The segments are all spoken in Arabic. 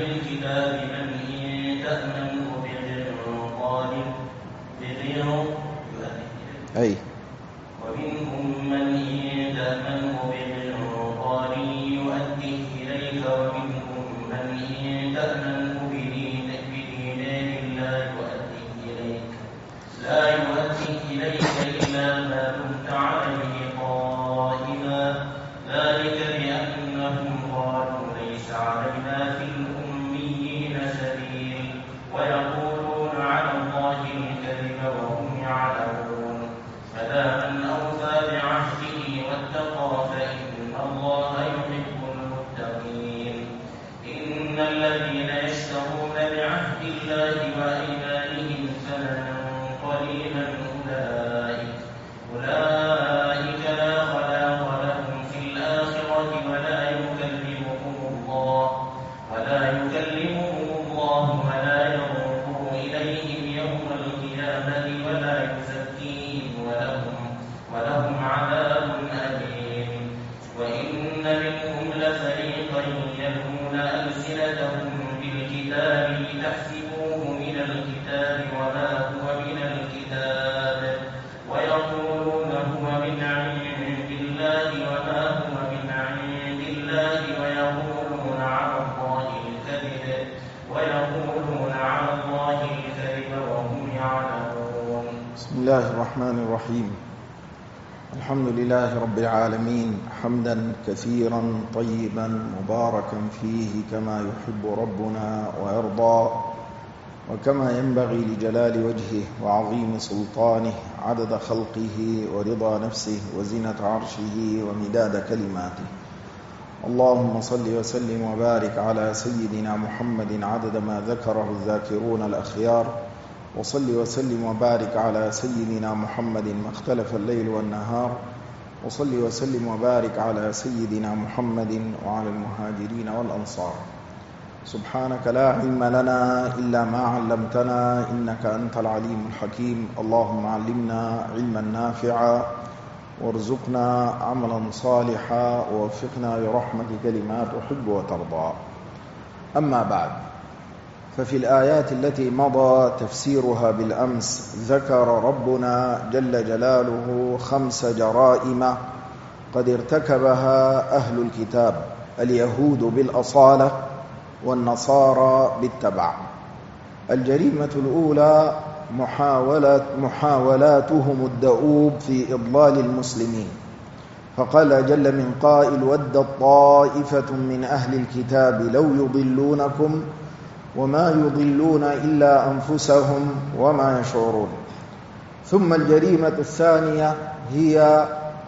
الكتاب من إن تأمنه ومنهم من إن تأمنه بقنطار يؤديه إليك ومنهم من إن تأمنه بدينار لا يؤديه إليك إلا ما دمت عليه قائما ذلك بأنهم قالوا ليس علينا في الأميين سبيل ويقولون على الله الكذب وهم يعلمون فلا من أوفى بعهده واتقى فإن الله يحب المتقين إن الذين يشترون بعهد الله وأيمانهم ثمنا قليلا أولئك لا خلاق لهم في الآخرة ولا يكلمهم الله ولا ينظر إليهم يوم القيامة ولا يزكيهم ولهم عذاب أليم وإن منهم لفريقا يلوون ألسنتهم بالكتاب لتحسبوه من الكتاب وما هو من الكتاب ويقولون هو من عند الله وما هو من عند الله ويقولون على الله الكذب وهم يعلمون. بسم الله الرحمن الرحيم. الحمد لله رب العالمين حمدا كثيرا طيبا مباركا فيه كما يحب ربنا ويرضى وكما ينبغي لجلال وجهه وعظيم سلطانه عدد خلقه ورضا نفسه وزنة عرشه ومداد كلماته. اللهم صل وسلم وبارك على سيدنا محمد عدد ما ذكره الذاكرون الأخيار وصل وسلم وبارك على سيدنا محمد ما اختلف الليل والنهار وصل وسلم وبارك على سيدنا محمد وعلى المهاجرين والأنصار. سبحانك لا علم لنا إلا ما علمتنا إنك أنت العليم الحكيم. اللهم علمنا علما نافعا وارزقنا عملا صالحا ووفقنا برحمتك لما تحب وترضى. أما بعد، ففي الآيات التي مضى تفسيرها بالأمس ذكر ربنا جل جلاله 5 جرائم قد ارتكبها أهل الكتاب اليهود بالأصالة والنصارى بالتبع. الجريمة الأولى محاولاتهم الدؤوب في إضلال المسلمين، فقال جل من قائل ودت طائفة من أهل الكتاب لو يضلونكم وما يضلون إلا أنفسهم وما يشعرون. ثم الجريمة الثانية هي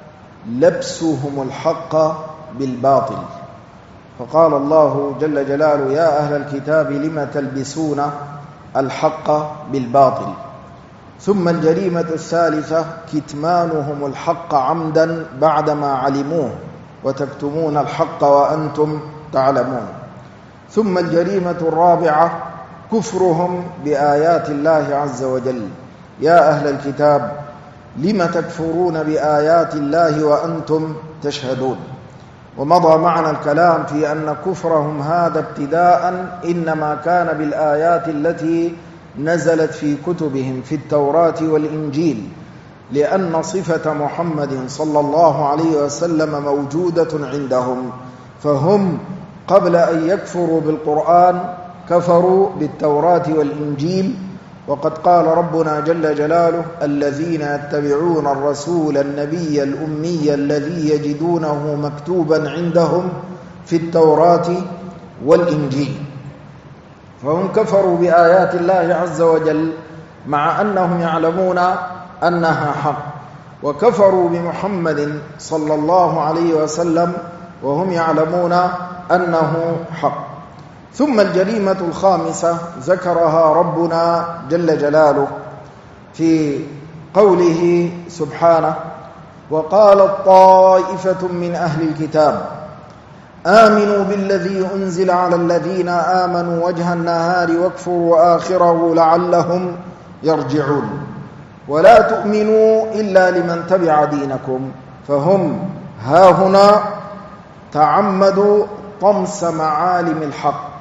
لبسهم الحق بالباطل، فقال الله جل جلاله يا أهل الكتاب لم تلبسون الحق بالباطل. ثم الجريمة الثالثة كتمانهم الحق عمدا بعدما علموه وتكتمون الحق وأنتم تعلمون. ثم الجريمة الرابعة كفرهم بآيات الله عز وجل يا أهل الكتاب لم تكفرون بآيات الله وأنتم تشهدون. ومضى معنا الكلام في أن كفرهم هذا ابتداء إنما كان بالآيات التي نزلت في كتبهم في التوراة والإنجيل، لأن صفة محمد صلى الله عليه وسلم موجودة عندهم، فهم قبل أن يكفروا بالقرآن كفروا بالتوراة والإنجيل. وقد قال ربنا جل جلاله الذين يتبعون الرسول النبي الأمي الذي يجدونه مكتوبا عندهم في التوراة والإنجيل. فهم كفروا بآيات الله عز وجل مع أنهم يعلمون أنها حق، وكفروا بمحمد صلى الله عليه وسلم وهم يعلمون أنه حق. ثم الجريمة الخامسة ذكرها ربنا جل جلاله في قوله سبحانه وقالت طائفة من أهل الكتاب آمنوا بالذي أنزل على الذين آمنوا وجه النهار واكفروا آخره لعلهم يرجعون ولا تؤمنوا إلا لمن تبع دينكم. فهم هاهنا تعمدوا طمس معالم الحق،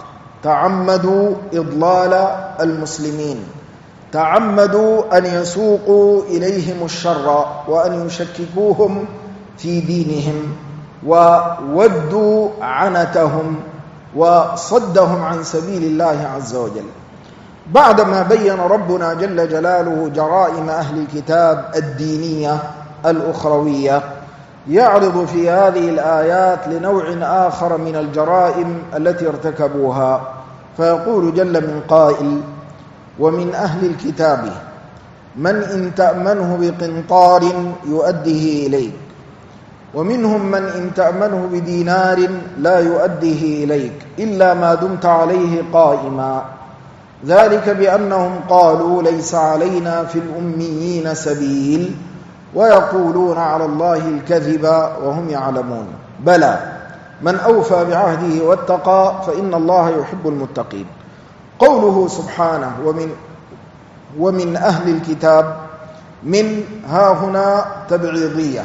تعمدوا إضلال المسلمين، تعمدوا أن يسوقوا إليهم الشر وأن يشككوهم في دينهم وودوا عنتهم وصدهم عن سبيل الله عز وجل. بعدما بين ربنا جل جلاله جرائم أهل الكتاب الدينية الأخروية، يعرض في هذه الآيات لنوع آخر من الجرائم التي ارتكبوها، فيقول جل من قائل: ومن أهل الكتاب من إن تأمنه بقنطار يؤديه إليك، ومنهم من إن تأمنه بدينار لا يؤديه إليك إلا ما دمت عليه قائما، ذلك بأنهم قالوا ليس علينا في الأميين سبيل ويقولون على الله الكذب وهم يعلمون. بلى من أوفى بعهده واتقى فإن الله يحب المتقين. قوله سبحانه ومن أهل الكتاب، من ها هنا تبعيضية،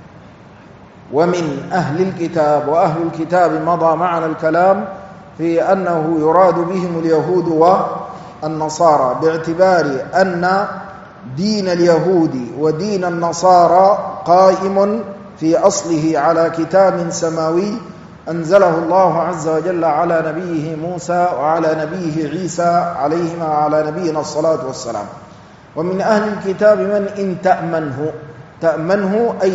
ومن أهل الكتاب، وأهل الكتاب مضى معنا الكلام في أنه يراد بهم اليهود والنصارى، باعتبار أن دين اليهود ودين النصارى قائم في أصله على كتاب سماوي أنزله الله عز وجل على نبيه موسى وعلى نبيه عيسى عليهما وعلى نبينا الصلاة والسلام. ومن أهل الكتاب من إن تأمنه، تأمنه أي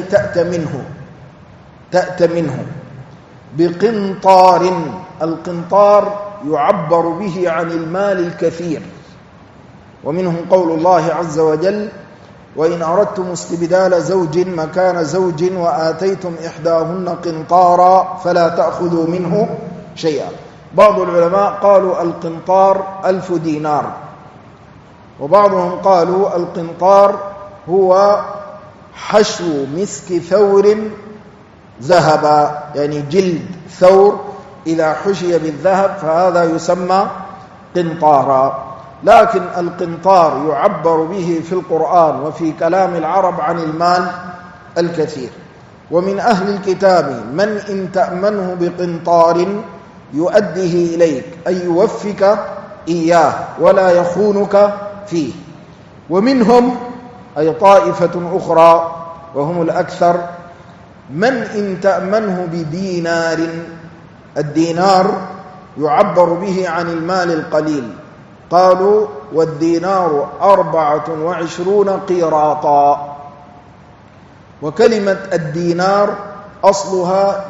تأتمنه بقنطار. القنطار يعبر به عن المال الكثير، ومنهم قول الله عز وجل: وإن أردتم استبدال زوج مكان زوج وآتيتم إحداهن قنطارا فلا تأخذوا منه شيئا. بعض العلماء قالوا القنطار 1000 دينار، وبعضهم قالوا القنطار هو حشو مسك ثور ذهبا، يعني جلد ثور إذا حشي بالذهب فهذا يسمى قنطارا. لكن القنطار يعبر به في القرآن وفي كلام العرب عن المال الكثير. ومن أهل الكتاب من إن تأمنه بقنطار يؤديه إليك، أي يوفك إياه ولا يخونك فيه. ومنهم أي طائفة أخرى وهم الأكثر من إن تأمنه بدينار. الدينار يعبر به عن المال القليل، قالوا والدينار 24 قيراطا. وكلمة الدينار أصلها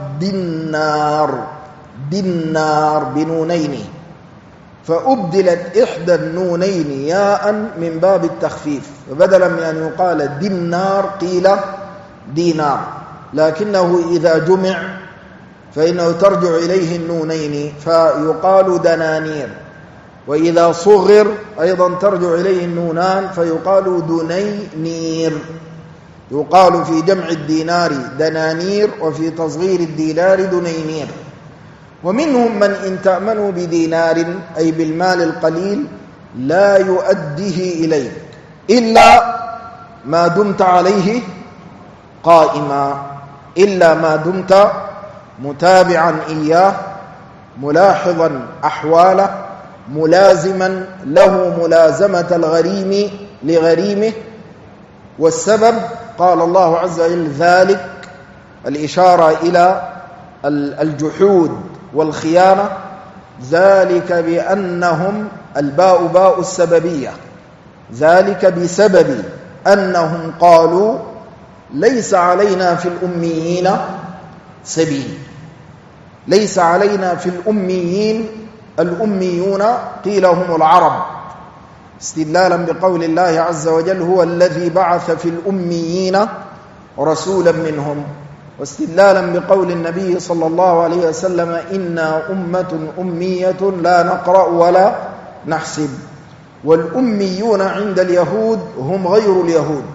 دينار بنونين، فأبدلت إحدى النونين ياء من باب التخفيف، فبدلا من أن يقال دينار قيل دينار، لكنه إذا جمع فإنه ترجع إليه النونين فيقال دنانير، وإذا صغر أيضا ترجع إليه النونان فيقال دنينير. يقال في جمع الدينار دنانير وفي تصغير الدينار دنينير. ومنهم من إن تأمنوا بدينار أي بالمال القليل لا يؤديه إليك إلا ما دمت عليه قائما، إلا ما دمت متابعا إياه، ملاحظا أحواله، ملازما له ملازمة الغريم لغريمه. والسبب قال الله عز وجل ذلك، الإشارة إلى الجحود والخيانة، ذلك بأنهم، الباء باء السببية، ذلك بسبب أنهم قالوا ليس علينا في الأميين سبيل. ليس علينا في الأميين، الأميون قيل هم العرب، استدلالا بقول الله عز وجل هو الذي بعث في الأميين رسولا منهم، واستدلالا بقول النبي صلى الله عليه وسلم إنا أمة أمية لا نقرأ ولا نحسب. والأميون عند اليهود هم غير اليهود،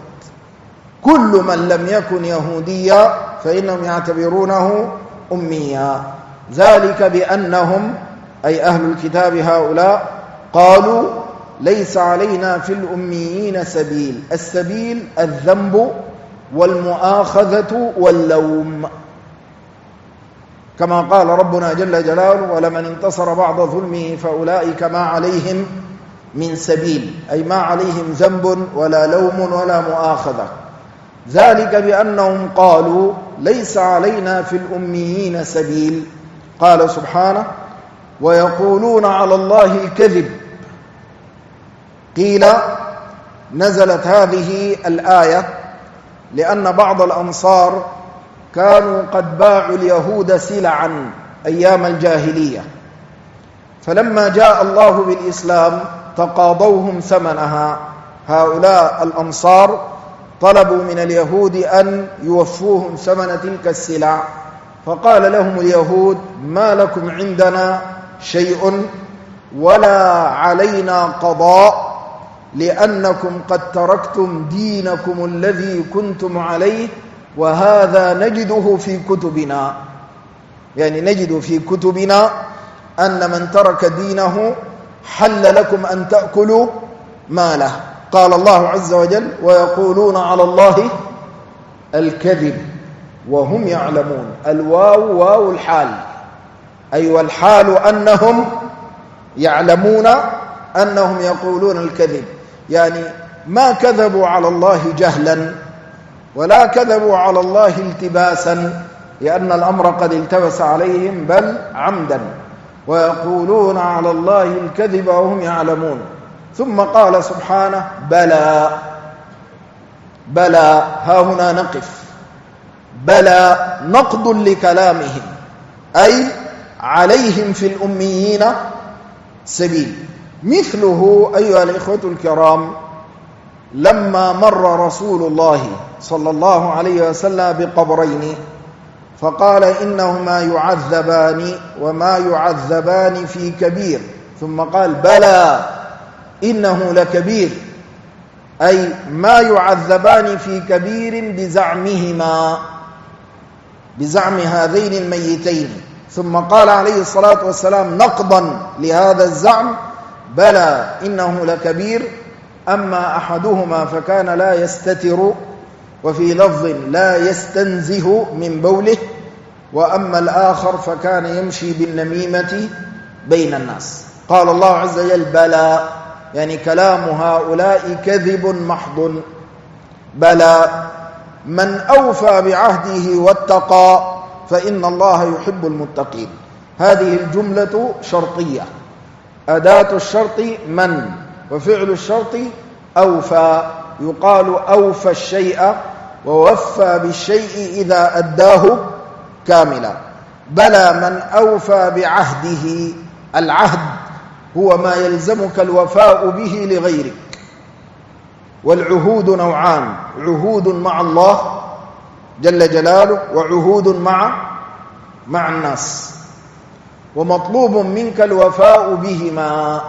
كل من لم يكن يهوديا فإنهم يعتبرونه أميا، ذلك بأنهم أي أهل الكتاب هؤلاء قالوا ليس علينا في الأميين سبيل. السبيل الذنب والمؤاخذة واللوم. كما قال ربنا جل جلاله: ولمن انتصر بعد ظلمه فأولئك ما عليهم من سبيل، أي ما عليهم ذنب ولا لوم ولا مؤاخذة. ذلك بأنهم قالوا: ليس علينا في الأميين سبيل. قال سبحانه: ويقولون على الله الكذب. قيل نزلت هذه الآية لأن بعض الأنصار كانوا قد باعوا اليهود سلعا أيام الجاهلية، فلما جاء الله بالإسلام تقاضوهم ثمنها. هؤلاء الأنصار طلبوا من اليهود أن يوفوهم ثمن تلك السلع، فقال لهم اليهود: ما لكم عندنا شيء ولا علينا قضاء، لأنكم قد تركتم دينكم الذي كنتم عليه، وهذا نجده في كتبنا. يعني نجد في كتبنا أن من ترك دينه حل لكم أن تأكلوا ماله. قال الله عز وجل: ويقولون على الله الكذب وهم يعلمون. الواو واو الحال، أي والحال أنهم يعلمون أنهم يقولون الكذب، يعني ما كذبوا على الله جهلا ولا كذبوا على الله التباسا، لأن الأمر قد التبس عليهم، بل عمدا. ويقولون على الله الكذب وهم يعلمون. ثم قال سبحانه: بلى. بلى، ها هنا نقف. بلى نقض لكلامهم، أي عليهم في الأميين سبيل. مثله أيها الإخوة الكرام، لما مر رسول الله صلى الله عليه وسلم بقبرين فقال: إنهما يعذبان وما يعذبان في كبير، ثم قال: بلى إنه لكبير، أي ما يعذبان في كبير بزعمهما، بزعم هذين الميتين. ثم قال عليه الصلاة والسلام نقضا لهذا الزعم: بلى إنه لكبير، أما أحدهما فكان لا يستتر، وفي لفظ لا يستنزه من بوله، وأما الآخر فكان يمشي بالنميمة بين الناس. قال الله عز وجل: بلى، يعني كلام هؤلاء كذب محض. بلى من أوفى بعهده واتقى فإن الله يحب المتقين. هذه الجملة شرطية، أداة الشرط من، وفعل الشرط أوفى. يقال أوفى الشيء ووفى بالشيء إذا أداه كاملا. بلى من أوفى بعهده. العهد هو ما يلزمك الوفاء به لغيرك، والعهود نوعان: عهود مع الله جل جلاله، وعهود مع الناس، ومطلوب منك الوفاء بهما.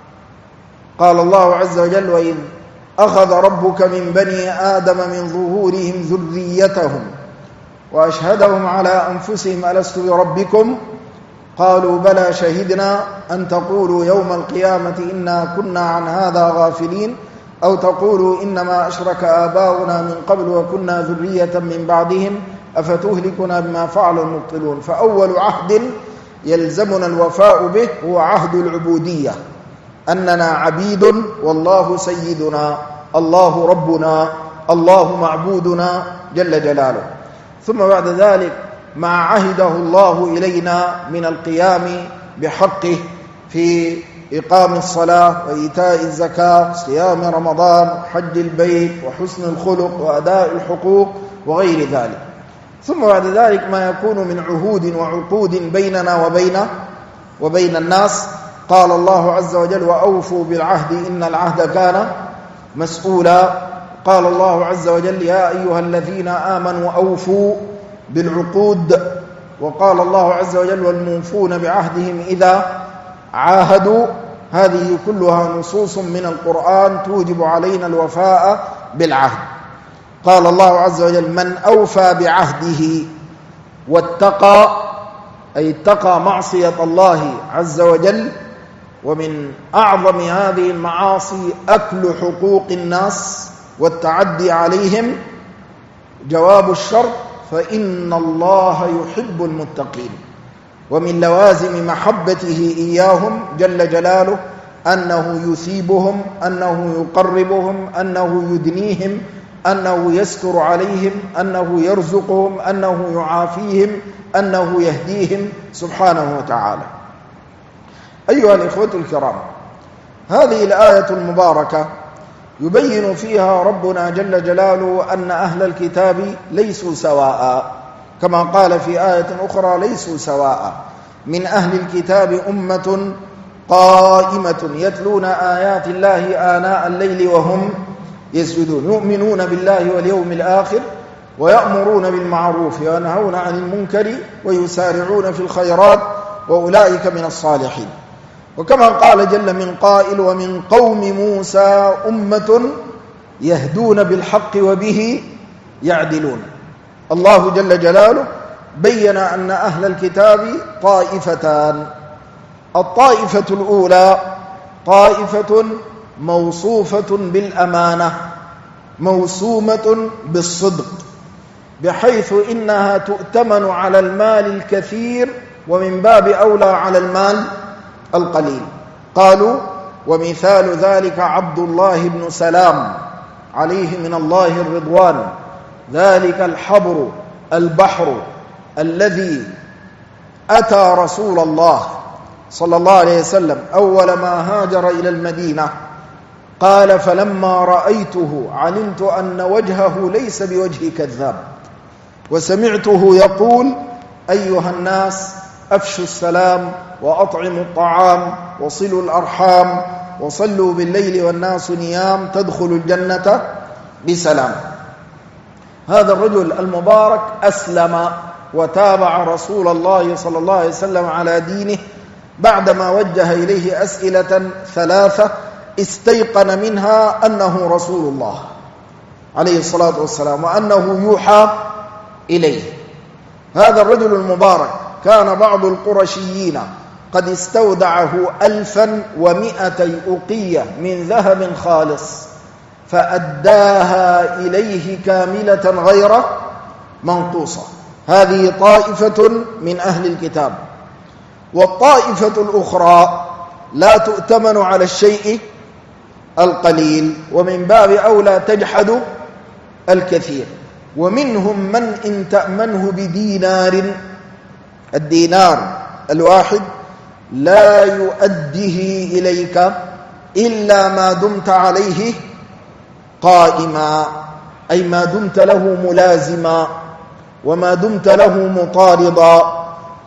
قال الله عز وجل: وإذ أخذ ربك من بني آدم من ظهورهم ذريتهم وأشهدهم على أنفسهم ألست بربكم قالوا بلى شهدنا أن تقولوا يوم القيامة إنا كنا عن هذا غافلين أو تقولوا إنما أشرك آباؤنا من قبل وكنا ذرية من بعدهم أفتهلكنا بما فعل المبطلون. فأول عهد يلزمنا الوفاء به هو عهد العبودية، أننا عبيد والله سيدنا، الله ربنا، الله معبودنا جل جلاله. ثم بعد ذلك ما عهده الله إلينا من القيام بحقه في إقام الصلاة وإيتاء الزكاة، صيام رمضان، حج البيت، وحسن الخلق، وأداء الحقوق وغير ذلك. ثم بعد ذلك ما يكون من عهود وعقود بيننا وبين الناس. قال الله عز وجل: وأوفوا بالعهد إن العهد كان مسؤولا. قال الله عز وجل: يا أيها الذين آمنوا أوفوا بالعقود. وقال الله عز وجل: والموفون بعهدهم إذا عاهدوا. هذه كلها نصوص من القرآن توجب علينا الوفاء بالعهد. قال الله عز وجل: من أوفى بعهده واتقى، أي اتقى معصية الله عز وجل. ومن أعظم هذه المعاصي أكل حقوق الناس والتعدي عليهم. جواب الشرط: فإن الله يحب المتقين. ومن لوازم محبته إياهم جل جلاله أنه يثيبهم، أنه يقربهم، أنه يدنيهم، أنه يستر عليهم، أنه يرزقهم، أنه يعافيهم، أنه يهديهم سبحانه وتعالى. أيها الإخوة الكرام، هذه الآية المباركة يبين فيها ربنا جل جلاله أن أهل الكتاب ليسوا سواء، كما قال في آية أخرى: ليسوا سواء، من أهل الكتاب أمة قائمة يتلون آيات الله آناء الليل وهم يسجدون، يؤمنون بالله واليوم الآخر، ويأمرون بالمعروف وينهون عن المنكر ويسارعون في الخيرات، وأولئك من الصالحين. وكما قال جل من قائل: ومن قوم موسى أمة يهدون بالحق وبه يعدلون. الله جل جلاله بين أن أهل الكتاب طائفتان: الطائفة الأولى طائفة موصوفة بالأمانة، موسومة بالصدق، بحيث إنها تؤتمن على المال الكثير ومن باب أولى على المال القليل. قالوا: ومثال ذلك عبد الله بن سلام عليه من الله الرضوان، ذلك الحبر البحر الذي أتى رسول الله صلى الله عليه وسلم أول ما هاجر إلى المدينة، قال: فلما رأيته علمت أن وجهه ليس بوجه كذاب، وسمعته يقول: أيها الناس أفشوا السلام وأطعموا الطعام وصلوا الأرحام وصلوا بالليل والناس نيام تدخلوا الجنة بسلام. هذا الرجل المبارك أسلم وتابع رسول الله صلى الله عليه وسلم على دينه بعدما وجه إليه أسئلة ثلاثة استيقن منها أنه رسول الله عليه الصلاة والسلام وأنه يوحى إليه. هذا الرجل المبارك كان بعض القرشيين قد استودعه 1200 أقية من ذهب خالص، فأداها إليه كاملة غير منقوصة. هذه طائفة من أهل الكتاب. والطائفة الأخرى لا تؤتمن على الشيء القليل، ومن باب أولى تجحد الكثير. ومنهم من إن تأمنه بدينار، الدينار الواحد لا يؤديه إليك إلا ما دمت عليه قائما، أي ما دمت له ملازما وما دمت له مطاردا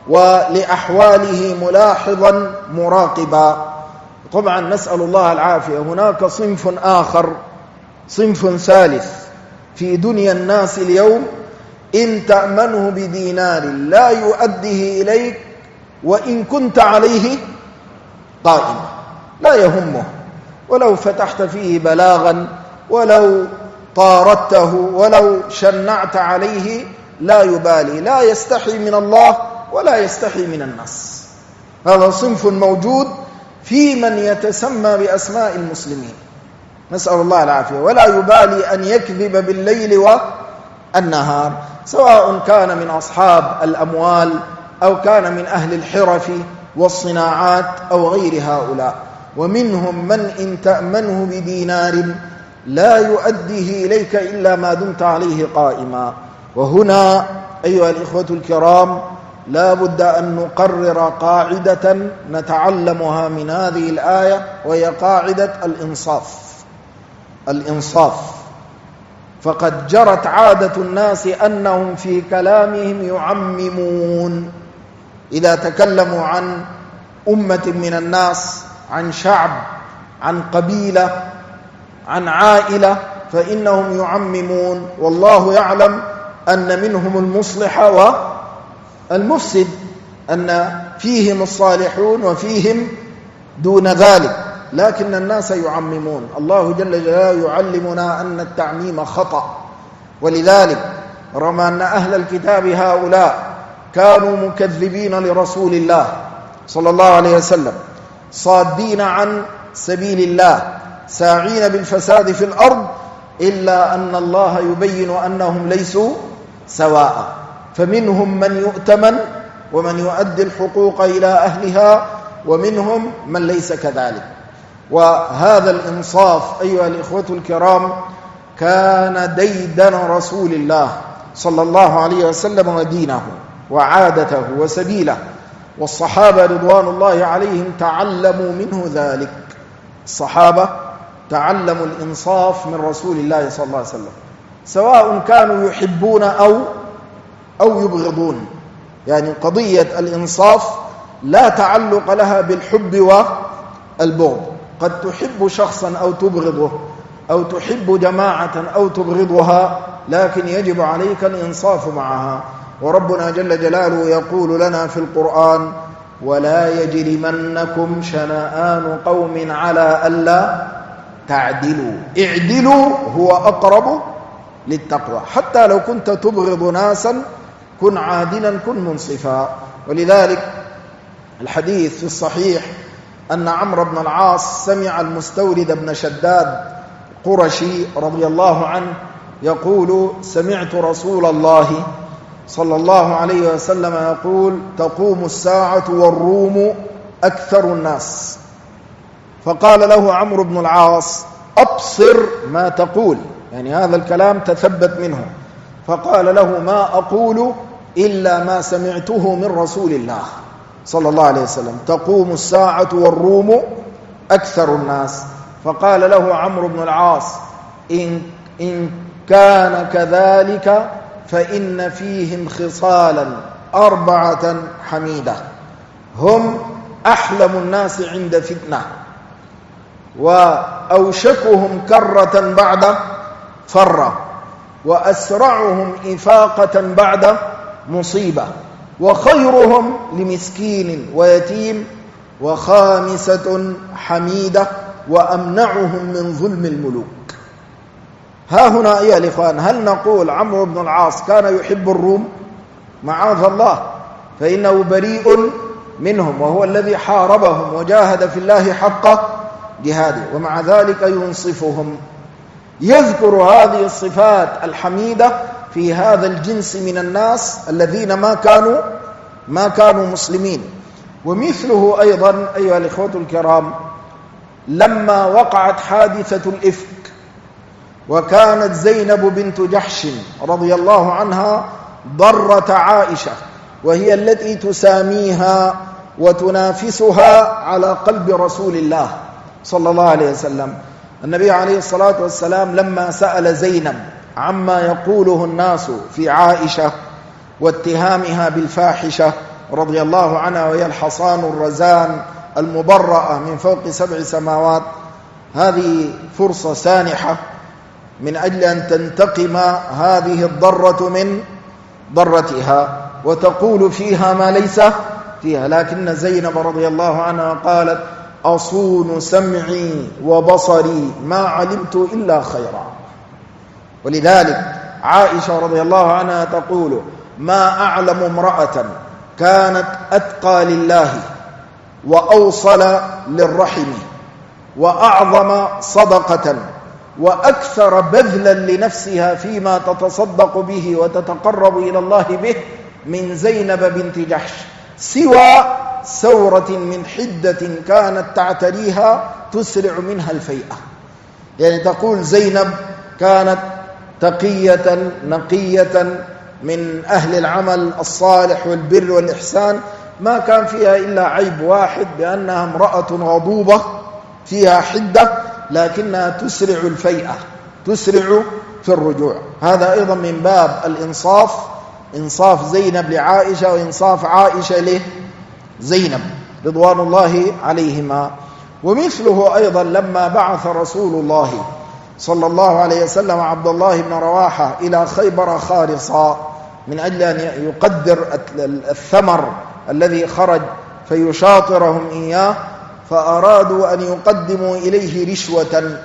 ولأحواله ملاحظا مراقبا. طبعا نسأل الله العافية. هناك صنف آخر، صنف ثالث في دنيا الناس اليوم: إن تأمنه بدينار لا يؤديه إليك وإن كنت عليه قائما، لا يهمه، ولو فتحت فيه بلاغا، ولو طاردته، ولو شنعت عليه، لا يبالي، لا يستحي من الله ولا يستحي من الناس. هذا صنف موجود في من يتسمى بأسماء المسلمين، نسأل الله العافية، ولا يبالي أن يكذب بالليل والنهار، سواء كان من أصحاب الأموال أو كان من أهل الحرف والصناعات أو غير هؤلاء. ومنهم من إن تأمنه بدينار لا يؤديه إليك إلا ما دمت عليه قائما. وهنا أيها الإخوة الكرام لا بد أن نقرر قاعدة نتعلمها من هذه الآية، وهي قاعدة الإنصاف. فقد جرت عادة الناس أنهم في كلامهم يعممون، إذا تكلموا عن أمة من الناس، عن شعب، عن قبيلة، عن عائلة، فإنهم يعممون، والله يعلم أن منهم المصلح والمفسد، أن فيهم الصالحون وفيهم دون ذلك، لكن الناس يعممون. الله جل جلاله يعلمنا أن التعميم خطأ. ولذلك رغم أن أهل الكتاب هؤلاء كانوا مكذبين لرسول الله صلى الله عليه وسلم، صادين عن سبيل الله، ساعين بالفساد في الأرض، إلا أن الله يبين أنهم ليسوا سواء. فمنهم من يؤتمن ومن يؤدي الحقوق إلى أهلها، ومنهم من ليس كذلك. وهذا الإنصاف أيها الإخوة الكرام كان ديدن رسول الله صلى الله عليه وسلم ودينه وعادته وسبيله، والصحابة رضوان الله عليهم تعلموا منه ذلك. الصحابة تعلموا الإنصاف من رسول الله صلى الله عليه وسلم، سواء كانوا يحبون أو يبغضون. يعني قضية الإنصاف لا تعلق لها بالحب والبغض، قد تحب شخصا أو تبغضه، أو تحب جماعة أو تبغضها، لكن يجب عليك الإنصاف معها. وربنا جل جلاله يقول لنا في القرآن: ولا يجرمنكم شنآن قوم على ألا تعدلوا اعدلوا هو أقرب للتقوى. حتى لو كنت تبغض ناسا كن عادلا، كن منصفا. ولذلك الحديث في الصحيح أن عمرو بن العاص سمع المستورد بن شداد قرشي رضي الله عنه يقول: سمعت رسول الله صلى الله عليه وسلم يقول: تقوم الساعة والروم أكثر الناس. فقال له عمرو بن العاص: أبصر ما تقول، يعني هذا الكلام تثبت منه. فقال له: ما أقول إلا ما سمعته من رسول الله صلى الله عليه وسلم: تقوم الساعة والروم أكثر الناس. فقال له عمرو بن العاص: إن كان كذلك فإن فيهم خصالا 4 حميدة: هم أحلم الناس عند فتنة، وأوشكهم كرة بعد فرة، وأسرعهم إفاقة بعد مصيبة، وخيرهم لمسكين ويتيم، وخامسة حميدة، وأمنعهم من ظلم الملوك. ها هنا أيها الإخوان، هل نقول عمرو بن العاص كان يحب الروم؟ معاذ الله، فإنه بريء منهم، وهو الذي حاربهم وجاهد في الله حق جهاده، ومع ذلك ينصفهم. يذكر هذه الصفات الحميدة في هذا الجنس من الناس الذين ما كانوا مسلمين. ومثله أيضا أيها الإخوة الكرام لما وقعت حادثة الإفك، وكانت زينب بنت جحش رضي الله عنها ضرة عائشة، وهي التي تساميها وتنافسها على قلب رسول الله صلى الله عليه وسلم. النبي عليه الصلاة والسلام لما سأل زينب عما يقوله الناس في عائشة واتهامها بالفاحشة رضي الله عنها، وهي الحصان الرزان المبرأة من فوق 7 سماوات، هذه فرصة سانحة من أجل أن تنتقم هذه الضرة من ضرتها وتقول فيها ما ليس فيها. لكن زينب رضي الله عنها قالت: أصون سمعي وبصري ما علمت إلا خيرا. ولذلك عائشة رضي الله عنها تقول: ما أعلم امرأة كانت أتقى لله وأوصل للرحم وأعظم صدقة وأكثر بذلا لنفسها فيما تتصدق به وتتقرب إلى الله به من زينب بنت جحش، سوى ثورة من حدة كانت تعتريها تسرع منها الفيئة. يعني تقول زينب كانت تقية نقية من أهل العمل الصالح والبر والإحسان، ما كان فيها إلا عيب واحد، بأنها امرأة غضوبة فيها حدة، لكنها تسرع الفيئة، تسرع في الرجوع. هذا أيضا من باب الإنصاف، إنصاف زينب لعائشة وإنصاف عائشة لزينب رضوان الله عليهما. ومثله أيضا لما بعث رسول الله صلى الله عليه وسلم عبد الله بن رواحة إلى خيبر خارصا من أجل أن يقدر الثمر الذي خرج فيشاطرهم إياه، فأرادوا أن يقدموا إليه رشوة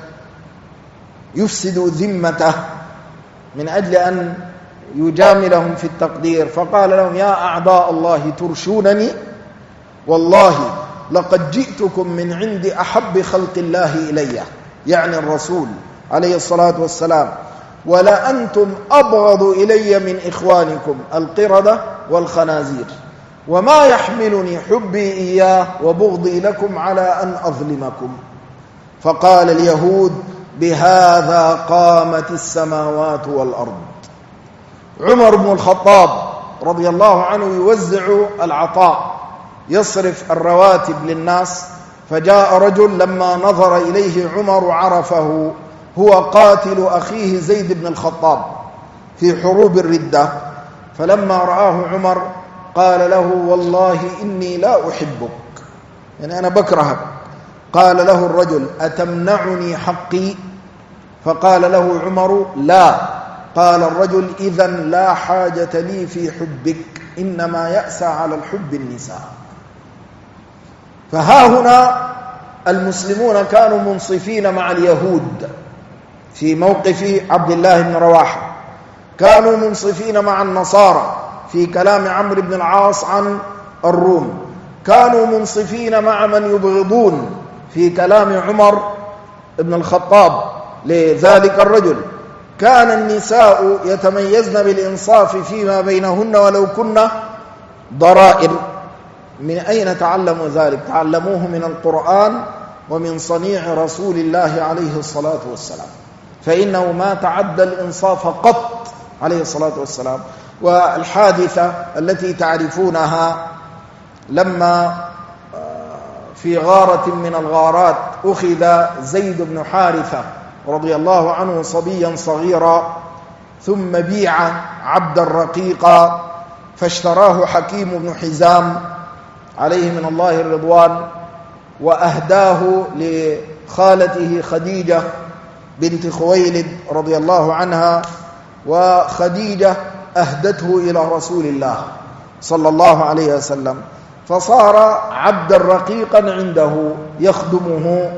يفسد ذمته من أجل أن يجاملهم في التقدير. فقال لهم: يا أعداء الله ترشونني؟ والله لقد جئتكم من عند أحب خلق الله إلي، يعني الرسول عليه الصلاة والسلام، ولا أنتم أبغض إلي من إخوانكم القردة والخنازير. وما يحملني حبي إياه وبغضي لكم على أن أظلمكم. فقال اليهود: بهذا قامت السماوات والأرض. عمر بن الخطاب رضي الله عنه يوزع العطاء، يصرف الرواتب للناس، فجاء رجل لما نظر إليه عمر عرفه، هو قاتل أخيه زيد بن الخطاب في حروب الردة، فلما رآه عمر قال له: والله إني لا أحبك، يعني أنا بكرهك. قال له الرجل: أتمنعني حقي؟ فقال له عمر: لا. قال الرجل: إذن لا حاجة لي في حبك، إنما يأسى على الحب النساء. فها هنا المسلمون كانوا منصفين مع اليهود في موقف عبد الله بن رواحة، كانوا منصفين مع النصارى في كلام عمرو بن العاص عن الروم، كانوا منصفين مع من يبغضون في كلام عمر بن الخطاب لذلك الرجل. كان النساء يتميزن بالإنصاف فيما بينهن ولو كن ضرائر. من أين تعلموا ذلك؟ تعلموه من القرآن ومن صنيع رسول الله عليه الصلاة والسلام، فإنه ما تعدى الإنصاف قط عليه الصلاة والسلام. والحادثة التي تعرفونها لما في غارة من الغارات أخذ زيد بن حارثة رضي الله عنه صبيا صغيرا، ثم بيع عبدا رقيقا، فاشتراه حكيم بن حزام عليه من الله الرضوان، وأهداه لخالته خديجة بنت خويلد رضي الله عنها، وخديجة أهدته إلى رسول الله صلى الله عليه وسلم، فصار عبدا رقيقا عنده يخدمه.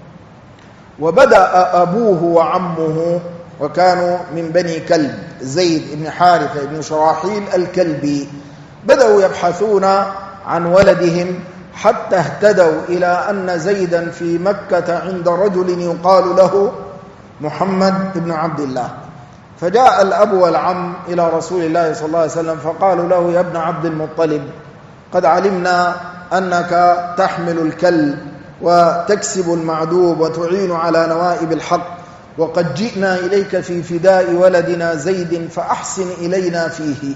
وبدأ أبوه وعمه، وكانوا من بني كلب، زيد بن حارثة بن شراحيل الكلبي، بدأوا يبحثون عن ولدهم حتى اهتدوا إلى أن زيدا في مكة عند رجل يقال له محمد بن عبد الله. فجاء الأب والعم إلى رسول الله صلى الله عليه وسلم فقالوا له: يا ابن عبد المطلب، قد علمنا أنك تحمل الكل وتكسب المعدوب وتعين على نوائب الحق، وقد جئنا إليك في فداء ولدنا زيد، فأحسن إلينا فيه.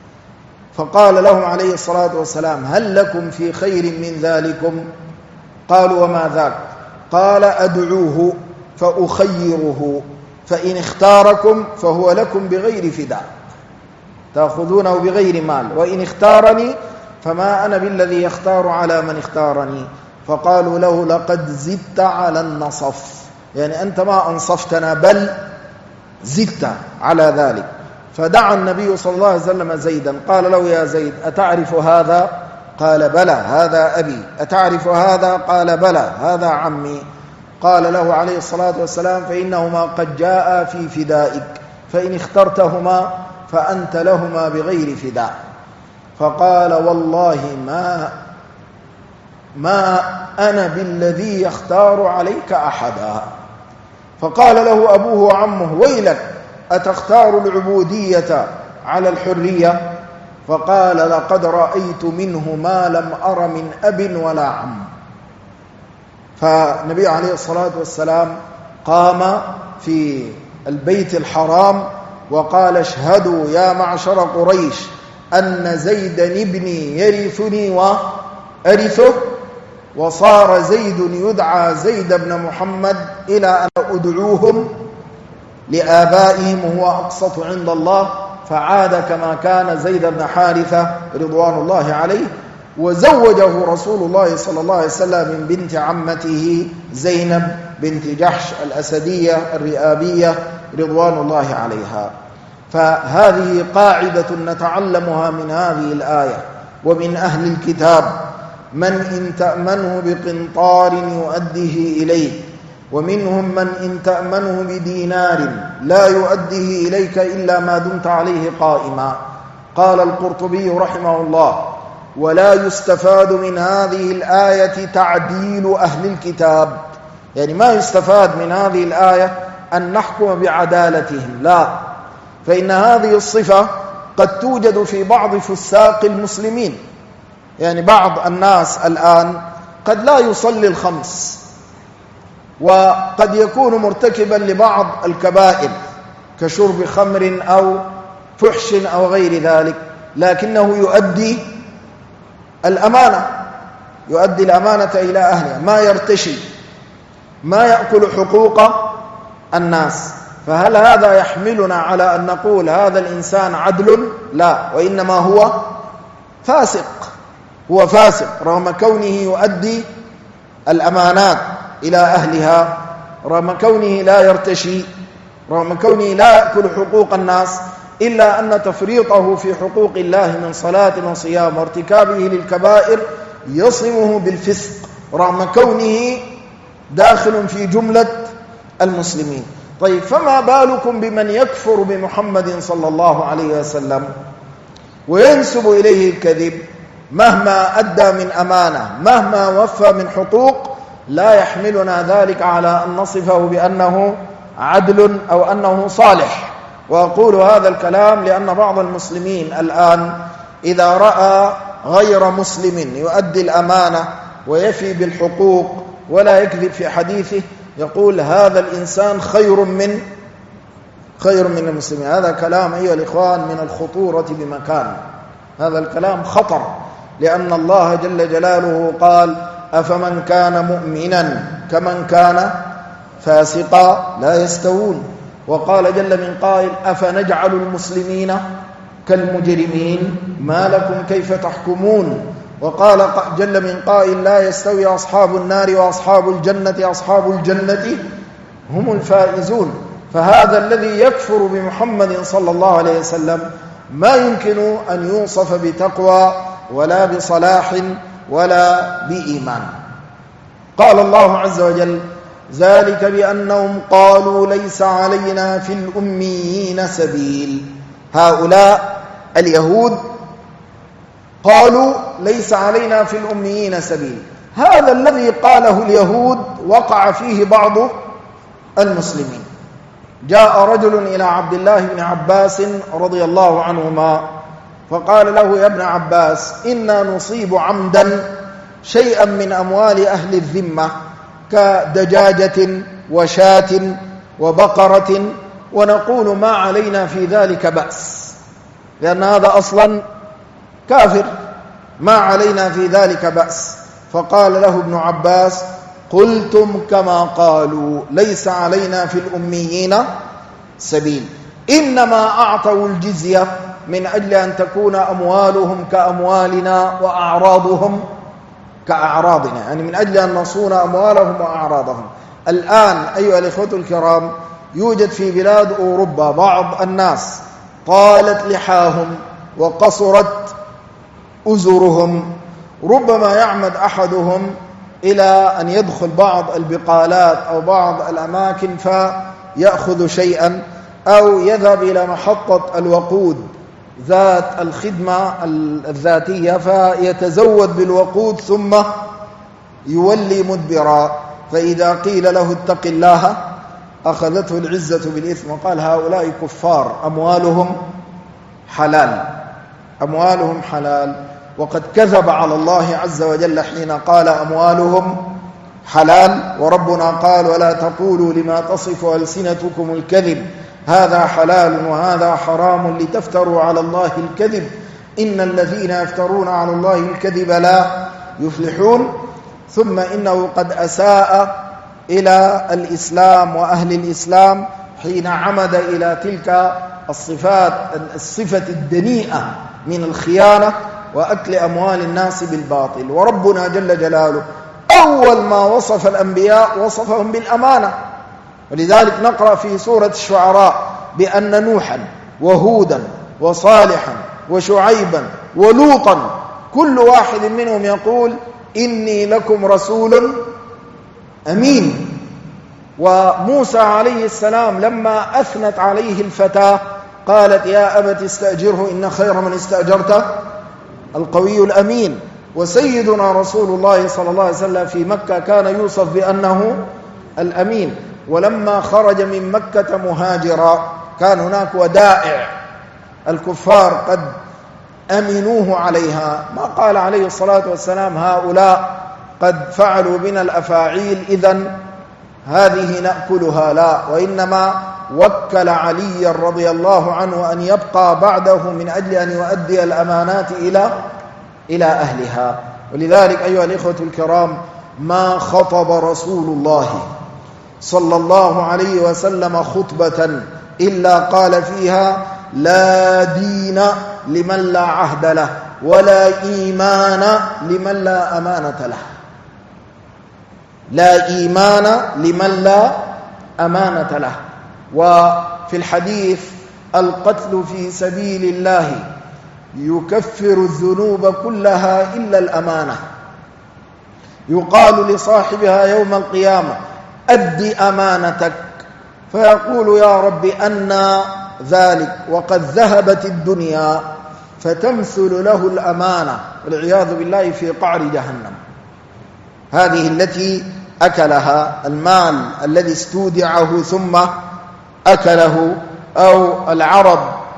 فقال لهم عليه الصلاة والسلام: هل لكم في خير من ذلكم؟ قالوا: وما ذاك؟ قال: أدعوه فأخيره، فإن اختاركم فهو لكم بغير فداء، تأخذونه بغير مال، وإن اختارني فما أنا بالذي يختار على من اختارني. فقالوا له: لقد زدت على النصف، يعني أنت ما أنصفتنا بل زدت على ذلك. فدعا النبي صلى الله عليه وسلم زيدا، قال له: يا زيد، أتعرف هذا؟ قال: بلى، هذا أبي. أتعرف هذا؟ قال: بلى، هذا عمي. قال له عليه الصلاة والسلام: فإنهما قد جاء في فدائك، فإن اخترتهما فأنت لهما بغير فداء. فقال: والله ما أنا بالذي يختار عليك أحدا. فقال له أبوه وعمه: ويلك، أتختار العبودية على الحرية؟ فقال: لقد رأيت منه ما لم أر من أب ولا عم. فالنبي عليه الصلاة والسلام قام في البيت الحرام وقال: اشهدوا يا معشر قريش أن زيدا ابني يرثني وأرثه. وصار زيد يدعى زيد بن محمد إلى أن أدعوهم لآبائهم وهو أقسط عند الله، فعاد كما كان زيد بن حارثة رضوان الله عليه. وزوجه رسول الله صلى الله عليه وسلم من بنت عمته زينب بنت جحش الأسدية الرئابية رضوان الله عليها. فهذه قاعدة نتعلمها من هذه الآية. ومن أهل الكتاب من إن تأمنه بقنطار يؤديه إليك، ومنهم من إن تأمنه بدينار لا يؤديه إليك إلا ما دمت عليه قائما. قال القرطبي رحمه الله: ولا يستفاد من هذه الآية تعديل أهل الكتاب، يعني ما يستفاد من هذه الآية أن نحكم بعدالتهم، لا، فإن هذه الصفة قد توجد في بعض فساق المسلمين، يعني بعض الناس الآن قد لا يصلي الخمس، وقد يكون مرتكبا لبعض الكبائر كشرب خمر أو فحش أو غير ذلك، لكنه يؤدي الأمانة إلى أهلها، ما يرتشي، ما يأكل حقوق الناس. فهل هذا يحملنا على أن نقول هذا الإنسان عدل؟ لا، وإنما هو فاسق رغم كونه يؤدي الأمانات إلى أهلها، رغم كونه لا يرتشي، رغم كونه لا يأكل حقوق الناس، إلا أن تفريطه في حقوق الله من صلاة وصيام وارتكابه للكبائر يصمه بالفسق، رغم كونه داخل في جملة المسلمين. طيب، فما بالكم بمن يكفر بمحمد صلى الله عليه وسلم وينسب إليه الكذب، مهما أدى من أمانة، مهما وفى من حقوق، لا يحملنا ذلك على أن نصفه بأنه عدل أو أنه صالح. وأقول هذا الكلام لأن بعض المسلمين الآن إذا رأى غير مسلم يؤدي الأمانة ويفي بالحقوق ولا يكذب في حديثه يقول هذا الإنسان خير من المسلمين. هذا كلام أيها الإخوان من الخطورة بمكان، هذا الكلام خطر، لأن الله جل جلاله قال أفمن كان مؤمنا كمن كان فاسقا لا يستوون. وقال جل من قائل أفنجعل المسلمين كالمجرمين ما لكم كيف تحكمون. وقال جل من قائل لا يستوي أصحاب النار وأصحاب الجنة هم الفائزون. فهذا الذي يكفر بمحمد صلى الله عليه وسلم ما يمكن أن يوصف بتقوى ولا بصلاح ولا بإيمان. قال الله عز وجل ذلك بأنهم قالوا ليس علينا في الأميين سبيل. هؤلاء اليهود قالوا ليس علينا في الأميين سبيل. هذا الذي قاله اليهود وقع فيه بعض المسلمين. جاء رجل إلى عبد الله بن عباس رضي الله عنهما فقال له يا ابن عباس إنا نصيب عمدا شيئا من أموال أهل الذمة كدجاجة وشاة وبقرة ونقول ما علينا في ذلك بأس، لأن هذا أصلا كافر، ما علينا في ذلك بأس. فقال له ابن عباس قلتم كما قالوا ليس علينا في الأميين سبيل، إنما أعطوا الجزية من أجل أن تكون أموالهم كأموالنا وأعراضهم كأعراضنا، يعني من أجل أن نصون أموالهم وأعراضهم. الآن أيها الإخوة الكرام يوجد في بلاد أوروبا بعض الناس طالت لحاهم وقصرت أزرهم، ربما يعمد أحدهم إلى أن يدخل بعض البقالات أو بعض الأماكن فيأخذ شيئا، أو يذهب إلى محطة الوقود ذات الخدمة الذاتية فيتزود بالوقود ثم يولي مدبرا، فإذا قيل له اتق الله أخذته العزة بالإثم وقال هؤلاء كفار أموالهم حلال. وقد كذب على الله عز وجل حين قال أموالهم حلال، وربنا قال ولا تقولوا لما تصف ألسنتكم الكذب هذا حلال وهذا حرام لتفتروا على الله الكذب إن الذين يفترون على الله الكذب لا يفلحون. ثم إنه قد أساء إلى الإسلام وأهل الإسلام حين عمد إلى تلك الصفة الدنيئة من الخيانة وأكل أموال الناس بالباطل. وربنا جل جلاله أول ما وصف الأنبياء وصفهم بالأمانة، ولذلك نقرأ في سورة الشعراء بأن نوحا وهودا وصالحا وشعيبا ولوطا كل واحد منهم يقول إني لكم رسول أمين. وموسى عليه السلام لما أثنت عليه الفتاة قالت يا أبت استأجره إن خير من استأجرته القوي الأمين. وسيدنا رسول الله صلى الله عليه وسلم في مكة كان يوصف بأنه الأمين، ولما خرج من مكة مهاجرا كان هناك ودائع الكفار قد أمنوه عليها. ما قال عليه الصلاة والسلام هؤلاء قد فعلوا بنا الأفاعيل إذن هذه نأكلها، لا، وإنما وكل علي رضي الله عنه أن يبقى بعده من أجل أن يؤدي الأمانات إلى أهلها. ولذلك أيها الإخوة الكرام، ما خطب رسول الله صلى الله عليه وسلم خطبة إلا قال فيها: لا دين لمن لا عهد له، ولا إيمان لمن لا أمانة له. لا إيمان لمن لا أمانة له. وفي الحديث: القتل في سبيل الله يكفر الذنوب كلها إلا الأمانة. يقال لصاحبها يوم القيامة: أد أمانتك، فيقول: يا رب أنى ذلك وقد ذهبت الدنيا، فتمثل له الأمانة والعياذ بالله في قعر جهنم. هذه التي أكلها، المال الذي استودعه ثم أكله، أو العرض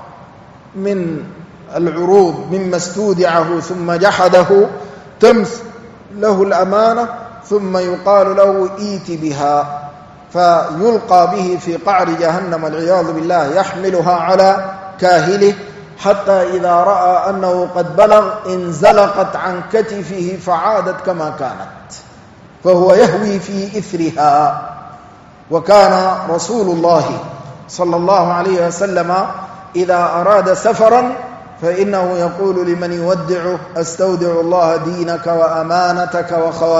من العروض مما استودعه ثم جحده، تمثل له الأمانة، ثم يقال له: إيت بها، فيلقى به في قعر جهنم والعياذ بالله، يحملها على كاهله، حتى إذا رأى أنه قد بلغ انزلقت عن كتفه فعادت كما كانت، فهو يهوي في إثرها. وكان رسول الله صلى الله عليه وسلم إذا أراد سفرا فإنه يقول لمن يودعه: أستودع الله دينك وأمانتك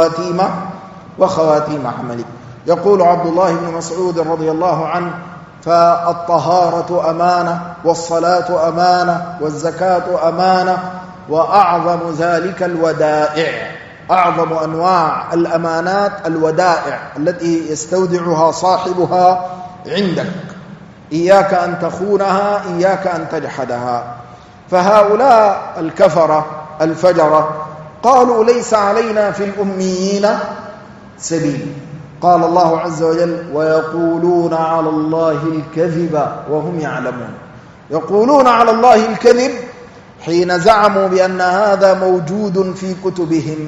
وخواتيم عملك. يقول عبد الله بن مسعود رضي الله عنه: فالطهارة أمانة، والصلاة أمانة، والزكاة أمانة، وأعظم ذلك الودائع. أعظم أنواع الأمانات الودائع التي يستودعها صاحبها عندك، إياك أن تخونها، إياك أن تجحدها. فهؤلاء الكفرة الفجرة قالوا: ليس علينا في الأميين سبيل. قال الله عز وجل: ويقولون على الله الكذب وهم يعلمون. يقولون على الله الكذب حين زعموا بأن هذا موجود في كتبهم،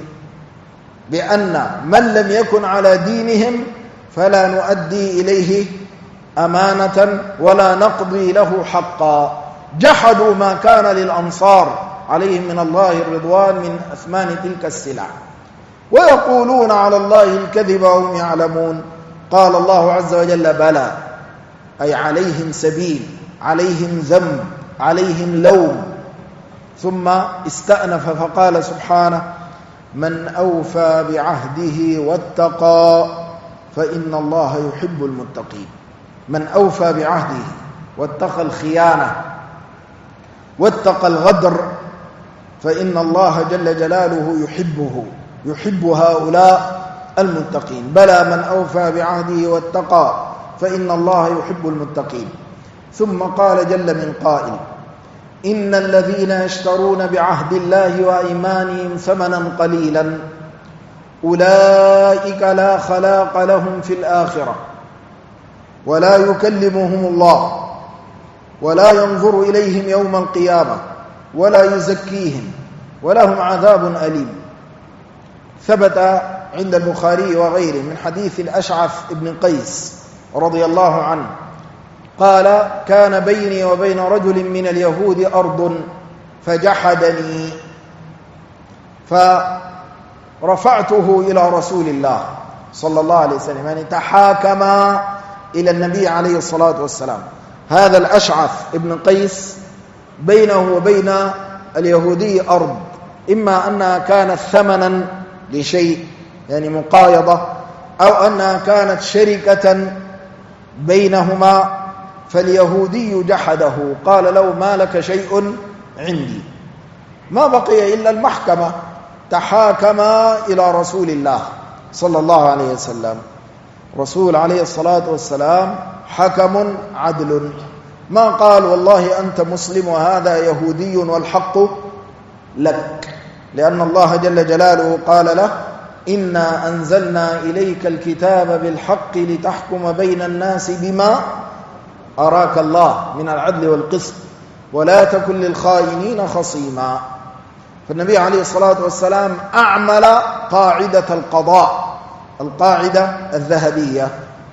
بأن من لم يكن على دينهم فلا نؤدي إليه أمانة ولا نقضي له حقا. جحدوا ما كان للأنصار عليهم من الله الرضوان من أثمان تلك السلع. ويقولون على الله الكذب وهم يعلمون. قال الله عز وجل: بلى، أي عليهم سبيل، عليهم ذنب، عليهم لوم. ثم استأنف فقال سبحانه: من أوفى بعهده واتقى فإن الله يحب المتقين. من أوفى بعهده واتقى الخيانة واتقى الغدر فإن الله جل جلاله يحب هؤلاء المتقين. بلى من أوفى بعهده واتقى فإن الله يحب المتقين. ثم قال جل من قائل: إن الذين يشترون بعهد الله وأيمانهم ثمنا قليلا أولئك لا خلاق لهم في الآخرة ولا يكلمهم الله ولا ينظر إليهم يوم القيامة ولا يزكيهم ولهم عذاب أليم. ثبت عند البخاري وغيره من حديث الأشعث بن قيس رضي الله عنه قال: كان بيني وبين رجل من اليهود أرض فجحدني، فرفعته إلى رسول الله صلى الله عليه وسلم، يعني تحاكما إلى النبي عليه الصلاة والسلام. هذا الأشعث ابن قيس بينه وبين اليهودي أرض، إما أنها كانت ثمنا لشيء يعني مقايضة، أو أنها كانت شركة بينهما، فاليهودي جحده، قال له: ما لك شيء عندي. ما بقي إلا المحكمة. تحاكما إلى رسول الله صلى الله عليه وسلم. رسول عليه الصلاة والسلام حكم عدل، ما قال: والله أنت مسلم وهذا يهودي والحق لك، لأن الله جل جلاله قال له: إنا أنزلنا إليك الكتاب بالحق لتحكم بين الناس بما أراك الله من العدل والقسط، ولا تكن للخائنين خصيما. فالنبي عليه الصلاة والسلام أعمل قاعدة القضاء، القاعدة الذهبية،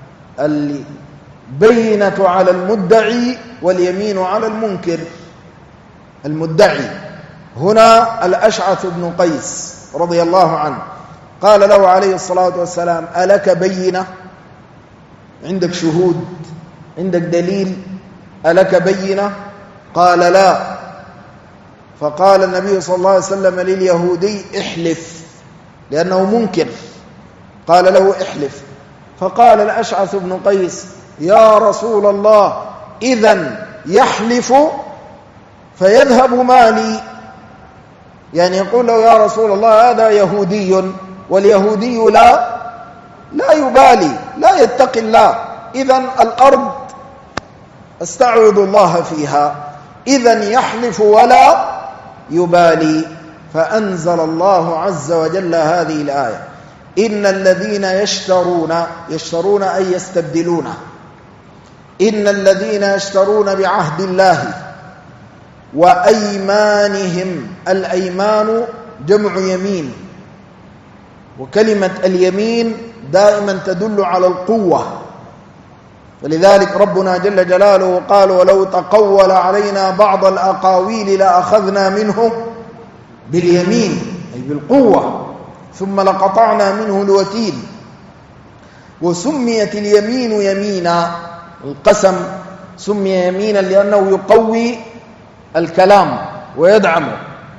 البينة على المدعي واليمين على المنكر. المدعي هنا الأشعث بن قيس رضي الله عنه، قال له عليه الصلاة والسلام: ألك بينة؟ عندك شهود؟ عندك دليل؟ ألك بينة؟ قال: لا. فقال النبي صلى الله عليه وسلم لليهودي: احلف، لأنه منكر. قال له: احلف. فقال الأشعث بن قيس: يا رسول الله، إذن يحلف فيذهب مالي. يعني يقول له: يا رسول الله، هذا يهودي، واليهودي لا يبالي، لا يتقي الله، إذن الأرض استعوذ الله فيها، إذن يحلف ولا يبالي. فأنزل الله عز وجل هذه الآية: إن الذين يشترون أي يستبدلون، إن الذين يشترون بعهد الله وأيمانهم. الأيمان جمع يمين، وكلمة اليمين دائما تدل على القوة، ولذلك ربنا جل جلاله قال: ولو تقول علينا بعض الأقاويل لأخذنا منه باليمين، أي بالقوة، ثم لقطعنا منه الوتين. وسميت اليمين يمينا، القسم سمي يمينا لأنه يقوي الكلام ويدعمه.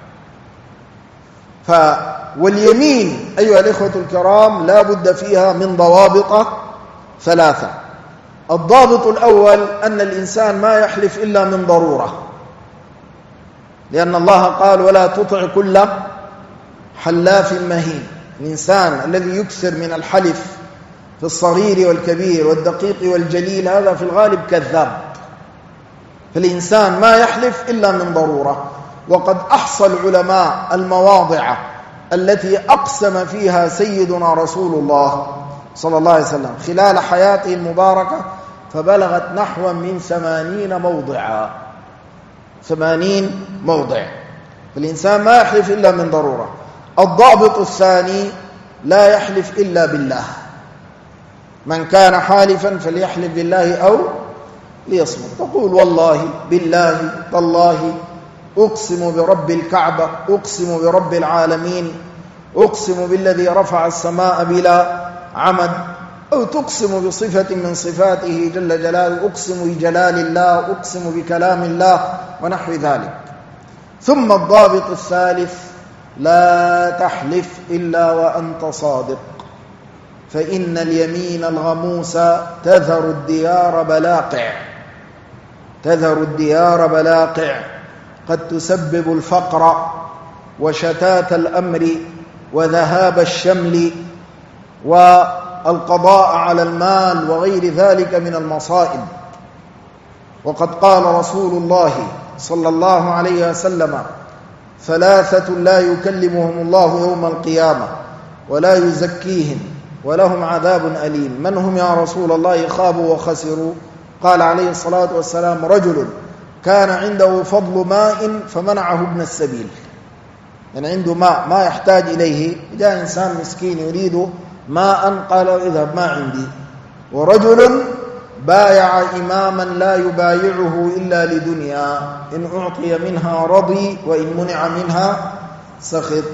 واليمين أيها الإخوة الكرام لا بد فيها من ضوابط ثلاثة. الضابط الأول أن الإنسان ما يحلف إلا من ضرورة، لأن الله قال: ولا تطع كل حلاف مهين. الإنسان الذي يكثر من الحلف في الصغير والكبير والدقيق والجليل هذا في الغالب كذاب. فالإنسان ما يحلف إلا من ضرورة. وقد أحصى العلماء المواضع التي أقسم فيها سيدنا رسول الله صلى الله عليه وسلم خلال حياته المباركة، فبلغت نحو من 80 موضعا، 80 موضع. فالإنسان ما يحلف إلا من ضرورة. الضابط الثاني: لا يحلف إلا بالله. من كان حالفا فليحلف بالله أو ليصمت. تقول: والله، بالله، تالله، أقسم برب الكعبة، أقسم برب العالمين، أقسم بالذي رفع السماء بلا عمد، أو تقسم بصفة من صفاته جل جلاله، أقسم بجلال الله، أقسم بكلام الله، ونحو ذلك. ثم الضابط الثالث: لا تحلف إلا وأنت صادق، فإن اليمين الغموس تذر الديار بلاقع، تذر الديار بلاقع، قد تسبب الفقر وشتات الأمر وذهاب الشمل والقضاء على المال وغير ذلك من المصائب. وقد قال رسول الله صلى الله عليه وسلم: ثلاثة لا يكلمهم الله يوم القيامة ولا يزكيهم ولهم عذاب أليم. من هم يا رسول الله؟ خابوا وخسروا. قال عليه الصلاة والسلام: رجل كان عنده فضل ماء فمنعه ابن السبيل، يعني عنده ماء ما يحتاج إليه، جاء إنسان مسكين يريد ماء، قال: اذهب ما عندي. ورجل بايع إماما لا يبايعه إلا لدنيا، إن أعطي منها رضي وإن منع منها سخط.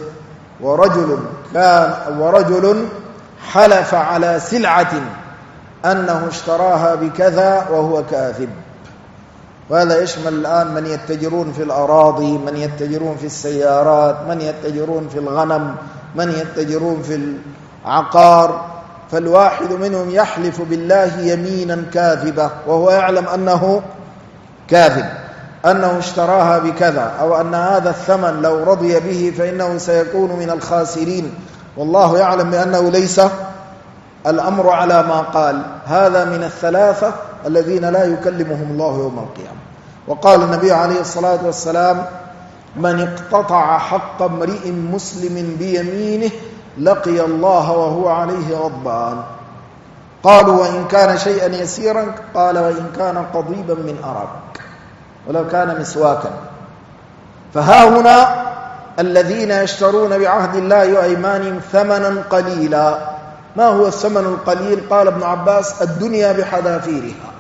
ورجل حلف على سلعة أنه اشتراها بكذا وهو كاذب. وهذا يشمل الآن من يتجرون في الأراضي، من يتجرون في السيارات، من يتجرون في الغنم، من يتجرون في العقار. فالواحد منهم يحلف بالله يمينا كاذبة وهو يعلم أنه كاذب، أنه اشتراها بكذا، أو أن هذا الثمن لو رضي به فإنه سيكون من الخاسرين، والله يعلم بأنه ليس الأمر على ما قال. هذا من الثلاثة الذين لا يكلمهم الله يوم القيامة. وقال النبي عليه الصلاة والسلام: من اقتطع حق امرئ مسلم بيمينه لقي الله وهو عليه غضبان. قالوا: وإن كان شيئا يسيرا؟ قال: وإن كان قضيبا من أراك. ولو كان مسواكا. فها هنا الذين يشترون بعهد الله وأيمانهم ثمنا قليلا. ما هو الثمن القليل؟ قال ابن عباس: الدنيا بحذافيرها.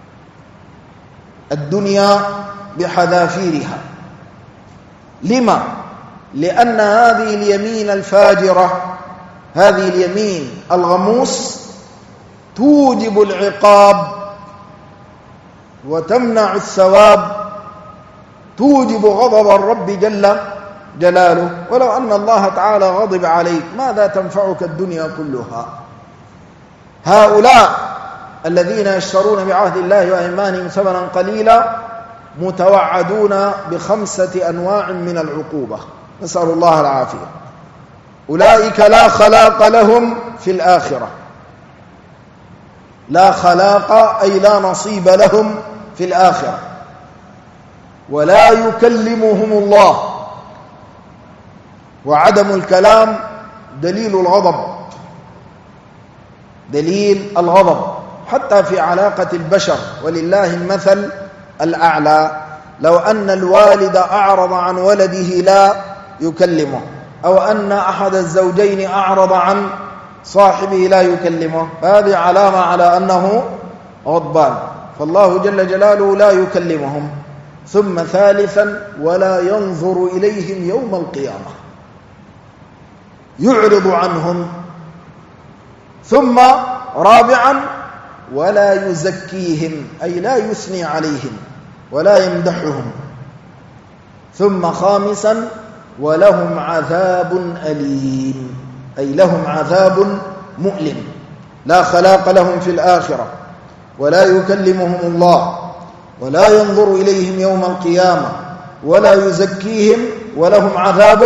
الدنيا بحذافيرها. لما؟ لأن هذه اليمين الفاجرة، هذه اليمين الغموس، توجب العقاب وتمنع الثواب، توجب غضب الرب جل جلاله. ولو أن الله تعالى غضب عليك ماذا تنفعك الدنيا كلها؟ هؤلاء الذين يشترون بعهد الله وأيمانهم ثمنا قليلا متوعدون ب5 أنواع من العقوبة، نسأل الله العافية. أولئك لا خلاق لهم في الآخرة، لا خلاق أي لا نصيب لهم في الآخرة، ولا يكلمهم الله. وعدم الكلام دليل الغضب، دليل الغضب حتى في علاقة البشر، ولله المثل الأعلى. لو أن الوالد أعرض عن ولده لا يكلمه، أو أن أحد الزوجين أعرض عن صاحبه لا يكلمه، هذه علامة على أنه غضبان. فالله جل جلاله لا يكلمهم. ثم ثالثا: ولا ينظر إليهم يوم القيامة، يعرض عنهم. ثم رابعا: ولا يزكيهم، أي لا يثني عليهم ولا يمدحهم. ثم خامسا: ولهم عذاب أليم، أي لهم عذاب مؤلم. لا خلاق لهم في الآخرة، ولا يكلمهم الله، ولا ينظر إليهم يوم القيامة، ولا يزكيهم، ولهم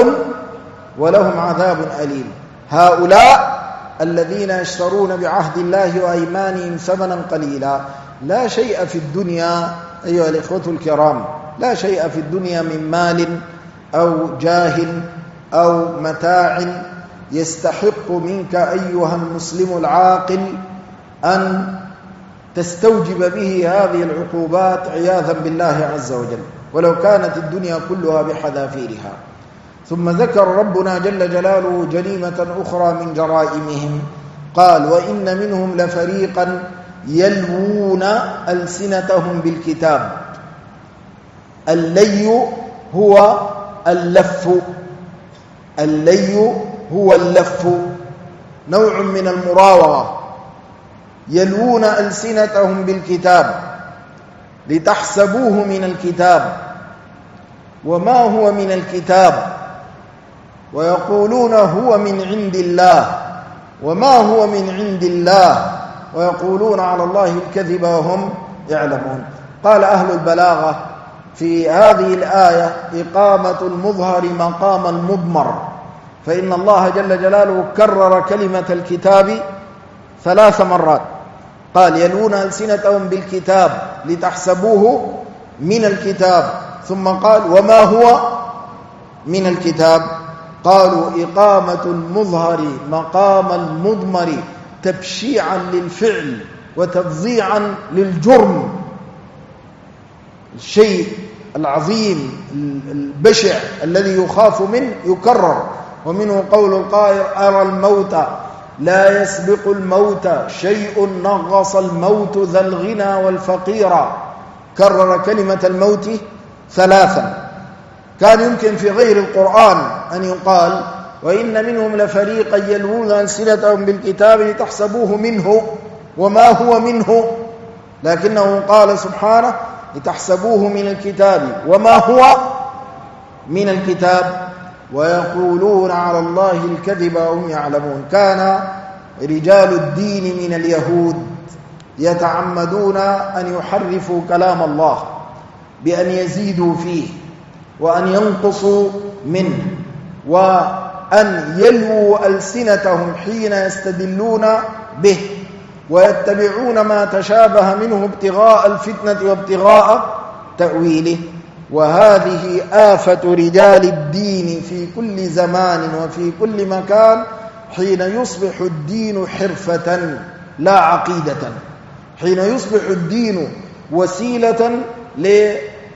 عذاب أليم. هؤلاء الذين يشترون بعهد الله وأيمانهم ثمنا قليلا. لا شيء في الدنيا أيها الإخوة الكرام، لا شيء في الدنيا من مال أو جاه أو متاع يستحق منك أيها المسلم العاقل أن تستوجب به هذه العقوبات عياذا بالله عز وجل، ولو كانت الدنيا كلها بحذافيرها. ثم ذكر ربنا جل جلاله جريمة أخرى من جرائمهم، قال: وإن منهم لفريقا يلوون ألسنتهم بالكتاب. اللي هو اللف، اللي هو اللف، نوع من المراوغة. يلوون ألسنتهم بالكتاب لتحسبوه من الكتاب وما هو من الكتاب، ويقولون هو من عند الله وما هو من عند الله، ويقولون على الله الكذب وهم يعلمون. قال أهل البلاغة في هذه الآية: إقامة المظهر مقام المضمر، فإن الله جل جلاله كرر كلمة الكتاب 3 مرات. قال: يلون ألسنتهم بالكتاب لتحسبوه من الكتاب، ثم قال: وما هو من الكتاب. قالوا: إقامة المظهر مقام المضمر تبشيعا للفعل وتفظيعا للجرم. الشيء العظيم البشع الذي يخاف منه يكرر. ومنه قول القائل: أرى الموت لا يسبق الموت شيء نغص الموت ذا الغنى والفقير. كرر كلمة الموت 3. كان يمكن في غير القرآن أن يقال: وإن منهم لفريقا يلوون ألسنتهم بالكتاب لتحسبوه منه وما هو منه، لكنه قال سبحانه: لتحسبوه من الكتاب وما هو من الكتاب، ويقولون على الله الكذب وهم يعلمون. كان رجال الدين من اليهود يتعمدون أن يحرفوا كلام الله بأن يزيدوا فيه وأن ينقصوا منه، وأن يلووا ألسنتهم حين يستدلون به، ويتبعون ما تشابه منه ابتغاء الفتنة وابتغاء تأويله. وهذه آفة رجال الدين في كل زمان وفي كل مكان، حين يصبح الدين حرفة لا عقيدة، حين يصبح الدين وسيلة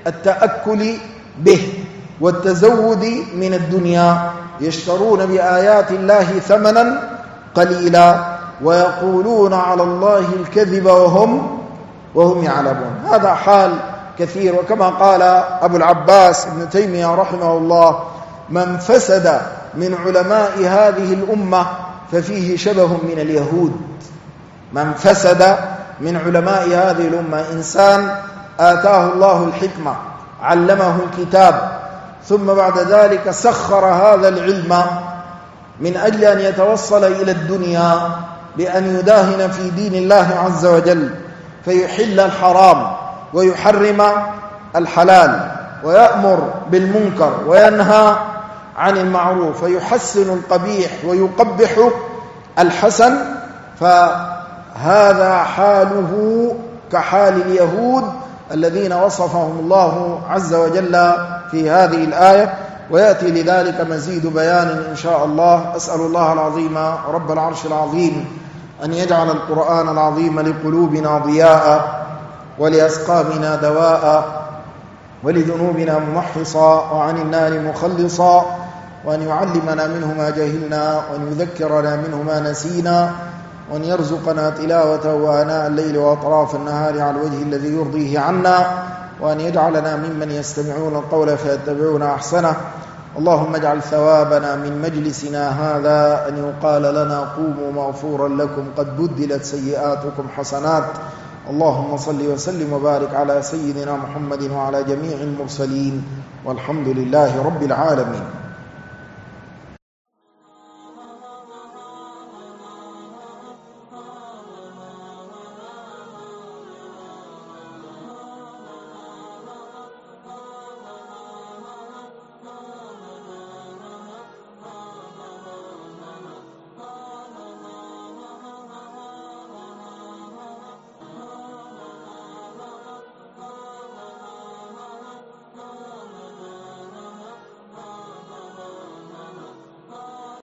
التأكل به والتزود من الدنيا، يشترون بآيات الله ثمنا قليلا ويقولون على الله الكذب وهم يعلمون. هذا حال كثير. وكما قال أبو العباس ابن تيمية رحمه الله: من فسد من علماء هذه الأمة ففيه شبه من اليهود. من فسد من علماء هذه الأمة، إنسان آتاه الله الحكمة، علمه الكتاب، ثم بعد ذلك سخر هذا العلم من أجل أن يتوصل إلى الدنيا بأن يداهن في دين الله عز وجل، فيحل الحرام ويحرم الحلال، ويأمر بالمنكر وينهى عن المعروف، ويحسن القبيح ويقبح الحسن، فهذا حاله كحال اليهود الذين وصفهم الله عز وجل في هذه الآية. ويأتي لذلك مزيد بيان إن شاء الله. أسأل الله العظيم رب العرش العظيم أن يجعل القرآن العظيم لقلوبنا ضياء، ولأسقامنا دواء، ولذنوبنا ممحصا، وعن النار مخلصا، وأن يعلمنا منه ما جهلنا، وأن يذكرنا منه ما نسينا، وأن يرزقنا تلاوته آناء الليل وأطراف النهار على الوجه الذي يرضيه عنا، وأن يجعلنا ممن يستمعون القول فيتبعون أحسنه. اللهم اجعل ثوابنا من مجلسنا هذا أن يقال لنا: قوموا مغفورا لكم قد بدلت سيئاتكم حسنات. اللهم صل وسلم وبارك على سيدنا محمد وعلى جميع المرسلين، والحمد لله رب العالمين.